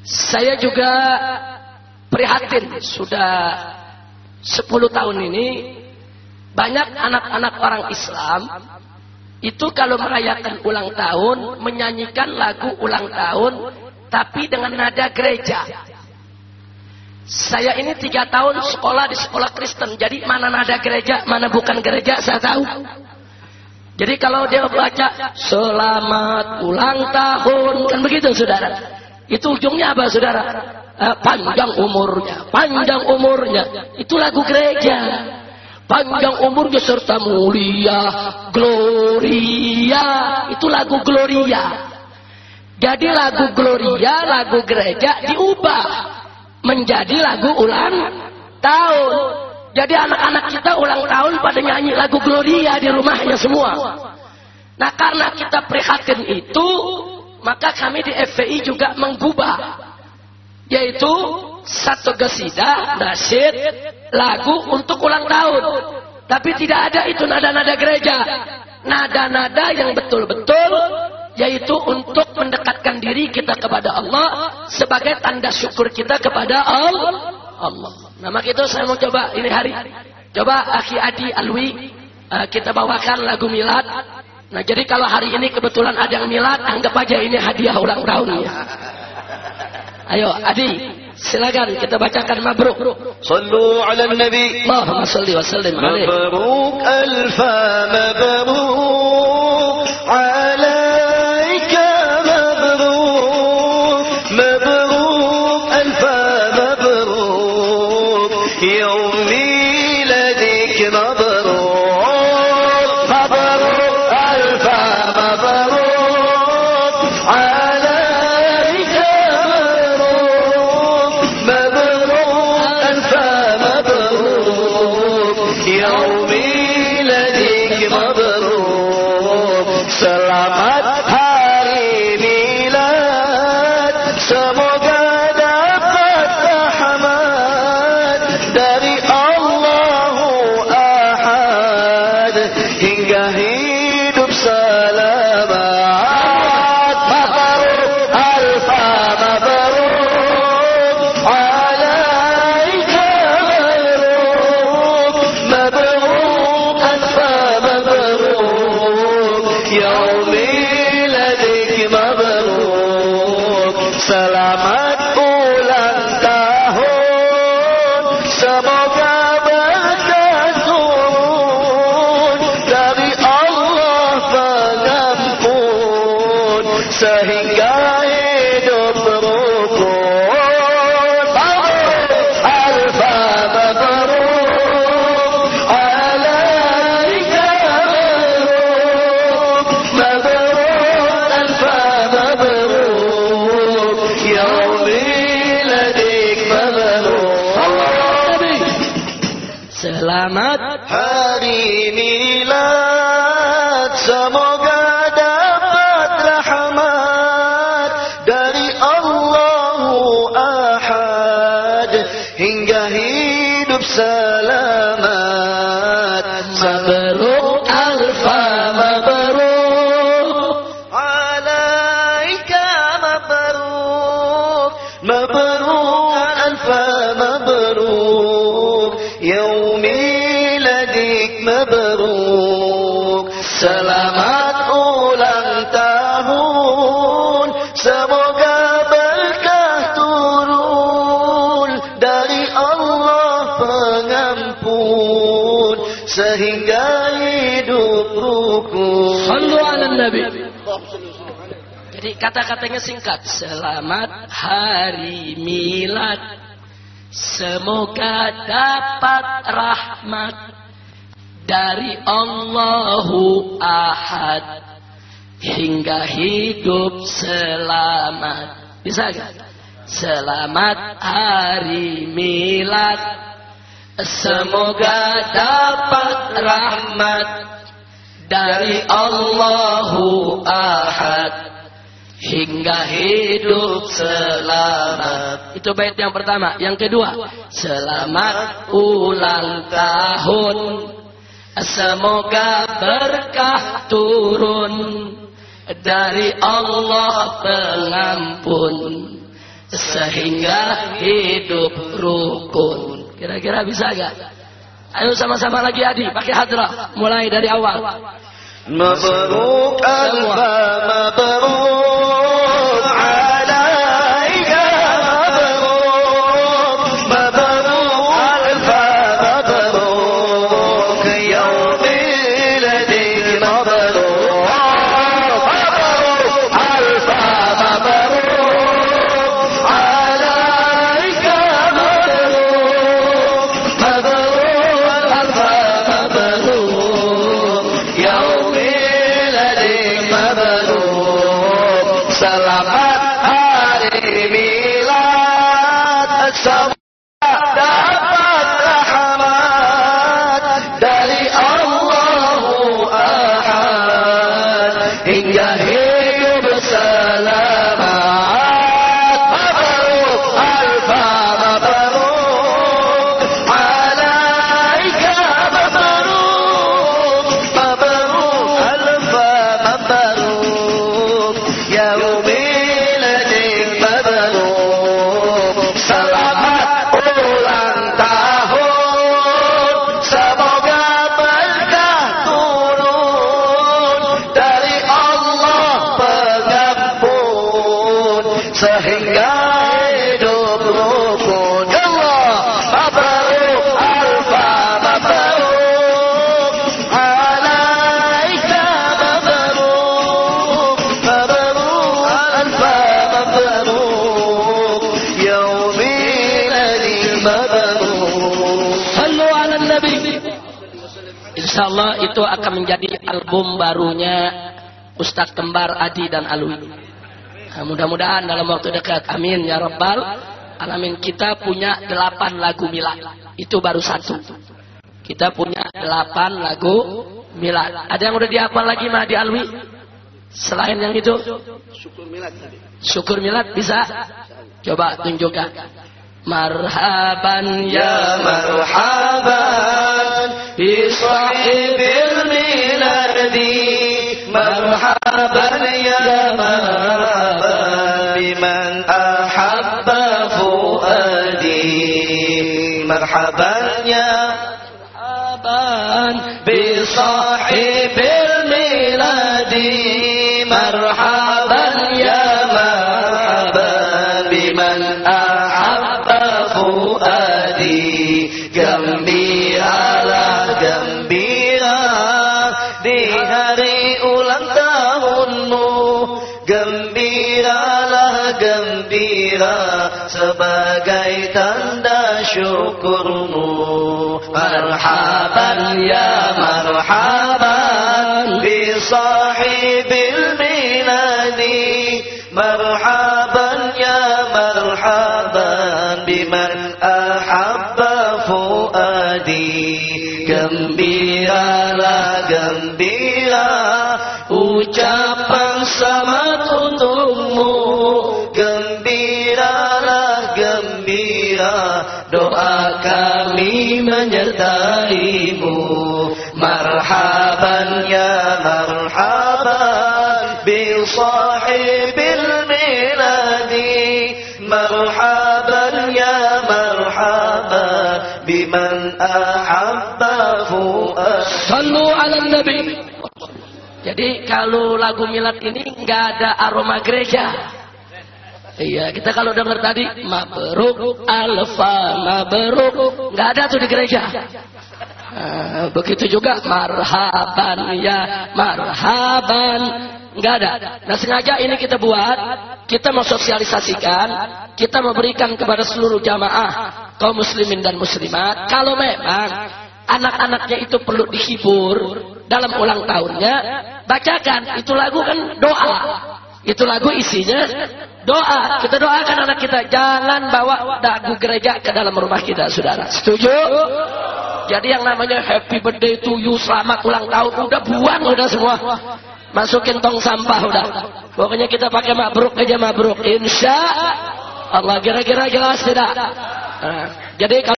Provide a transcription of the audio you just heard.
Saya juga prihatin, sudah 10 tahun ini banyak anak-anak orang Islam itu kalau merayakan ulang tahun menyanyikan lagu ulang tahun tapi dengan nada gereja. Saya ini 3 tahun sekolah di sekolah Kristen, jadi mana nada gereja mana bukan gereja saya tahu. Jadi kalau dia baca selamat ulang tahun kan begitu saudara, itu ujungnya apa saudara? Panjang umurnya, itu lagu gereja. Panjang umurnya serta mulia, Gloria, itu lagu Gloria. Jadi lagu Gloria, lagu gereja diubah menjadi lagu ulang tahun. Jadi anak-anak kita ulang tahun pada nyanyi lagu Gloria di rumahnya semua. Nah karena kita prihatin itu, maka kami di FPI juga menggubah, yaitu satu qasidah, nasyid, lagu untuk ulang tahun. Tapi tidak ada itu nada-nada gereja. Nada-nada yang betul-betul, yaitu untuk mendekatkan diri kita kepada Allah sebagai tanda syukur kita kepada Allah. Nah maka itu saya mau coba ini hari, coba Akhi Adi Alwi, kita bawakan lagu milad. Nah jadi kalau hari ini kebetulan ada yang milad, anggap aja ini hadiah ulang tahunnya. Ayo Adi, silakan kita bacakan mabruk. Sallu ala nabi. Allahumma salli wa sallim alaihi. Mabruk alfa mabruk alaika mabruk. Mabruk alfa mabruk yawm miladik mabruk. Mabruk alfa mabruk alaika selamat hari milad, semoga dapat rahmat dari Allahu Ahad hingga hidup selamat. Mabruk alfa mabruk alaika mabruk. Mabruk alfa mabruk yaum miladik mabruk. Selamat ulang tahun, semoga berkah turun dari Allah pengampun sehingga hidup rukun. Alfa mabruk alaika mabruk. Mabruk alfa mabruk yaum miladik mabruk. Selamat hari milad, semoga dapat rahmat dari Allahu Ahad hingga hidup selamat. mabruk alfa mabruk. alaika mabruk. Mabruk alfa mabruk yaum miladik mabruk. Selamat ulang tahun, semoga berkah turun dari Allah pengampun sehingga hidup rukun. Sallu ala nabi. Jadi kata-katanya singkat. Selamat hari milad, semoga dapat rahmat dari Allahu Ahad hingga hidup selamat. Bisa gak? Selamat hari milad, semoga dapat rahmat dari Allahu Ahad hingga hidup selamat. Itu bait yang pertama. Yang kedua, selamat ulang tahun, semoga berkah turun dari Allah pengampun sehingga hidup rukun. Kira-kira bisa gak? Ayo sama-sama lagi Adi, pakai hadrah, mulai dari awal. Mabruk alfa mabruk alaika mabruk mabruk alfa mabruk yaumil ladzi mabruk mabruk alfa mabruk alaika mabruk mabruk alfa mabruk yaumil ladzi mabruk. Selamat hari milad, semoga dapat rahmat dari Allahu Ahad hingga hidup selamat. Mabruk alfa mabruk alaika mabruk mabruk alfa mabruk yaumil ladzi mabruk. Selamat ulang tahun, semoga berkah turun dari Allah pengampun sehingga hidup rukun. Allah mabruk alfa mabruk alaika mabruk mabruk alfa mabruk yaumil ladzi mabruk. Sallu ala Nabi. Insyaallah itu akan menjadi album barunya Ustaz Kembar Adi dan Alwi. Nah, mudah-mudahan dalam waktu dekat. Amin ya rabbal alamin. Kita punya 8 lagu milad. Itu baru 1. Kita punya 8 lagu milad. Ada yang udah dihafal lagi mah di Alwi? Selain yang itu? Syukur milad bisa? Coba tunjukkan. Marhaban ya marhaban bi sahibil miladi, marhaban ya marhaban biman ahabba fuadi, marhaban ya marhaban bi sahibil miladi, marhaban ya marhaban biman fuadi. Gembiralah gembira di hari ulang tahunmu, gembiralah gembira sebagai tanda syukurmu. Marhaban ya marhaban bi sahibil miladi, marhaban ya marhaban biman ahabba fuadi. Gembiralah gembira ucapan selamat untukmu, gembiralah gembira doa kami menyertaimu. Marhaban ya marhaban bi sahibil miladi, marhaban ya marhaban biman ahabba fuad. Sallu ala Nabi. Jadi kalau lagu milad ini nggak ada aroma gereja. Iya, kita kalau dengar tadi mabruk alfa mabruk, nggak ada tuh di gereja. Begitu juga marhaban ya marhaban, nggak ada. Nah sengaja ini kita buat, kita mau sosialisasikan, kita memberikan kepada seluruh jamaah kaum muslimin dan muslimat. Kalau memang anak-anaknya itu perlu dihibur dalam ulang tahunnya, bacakan. Itu lagu kan doa. Itu lagu isinya doa. Kita doakan anak kita, jangan bawa lagu gereja ke dalam rumah kita, saudara. Setuju? Jadi yang namanya happy birthday to you, selamat ulang tahun, udah buang udah semua. Masukin tong sampah udah. Pokoknya kita pakai mabruk aja, mabruk. Insya Allah. Kira-kira jelas tidak? Jadi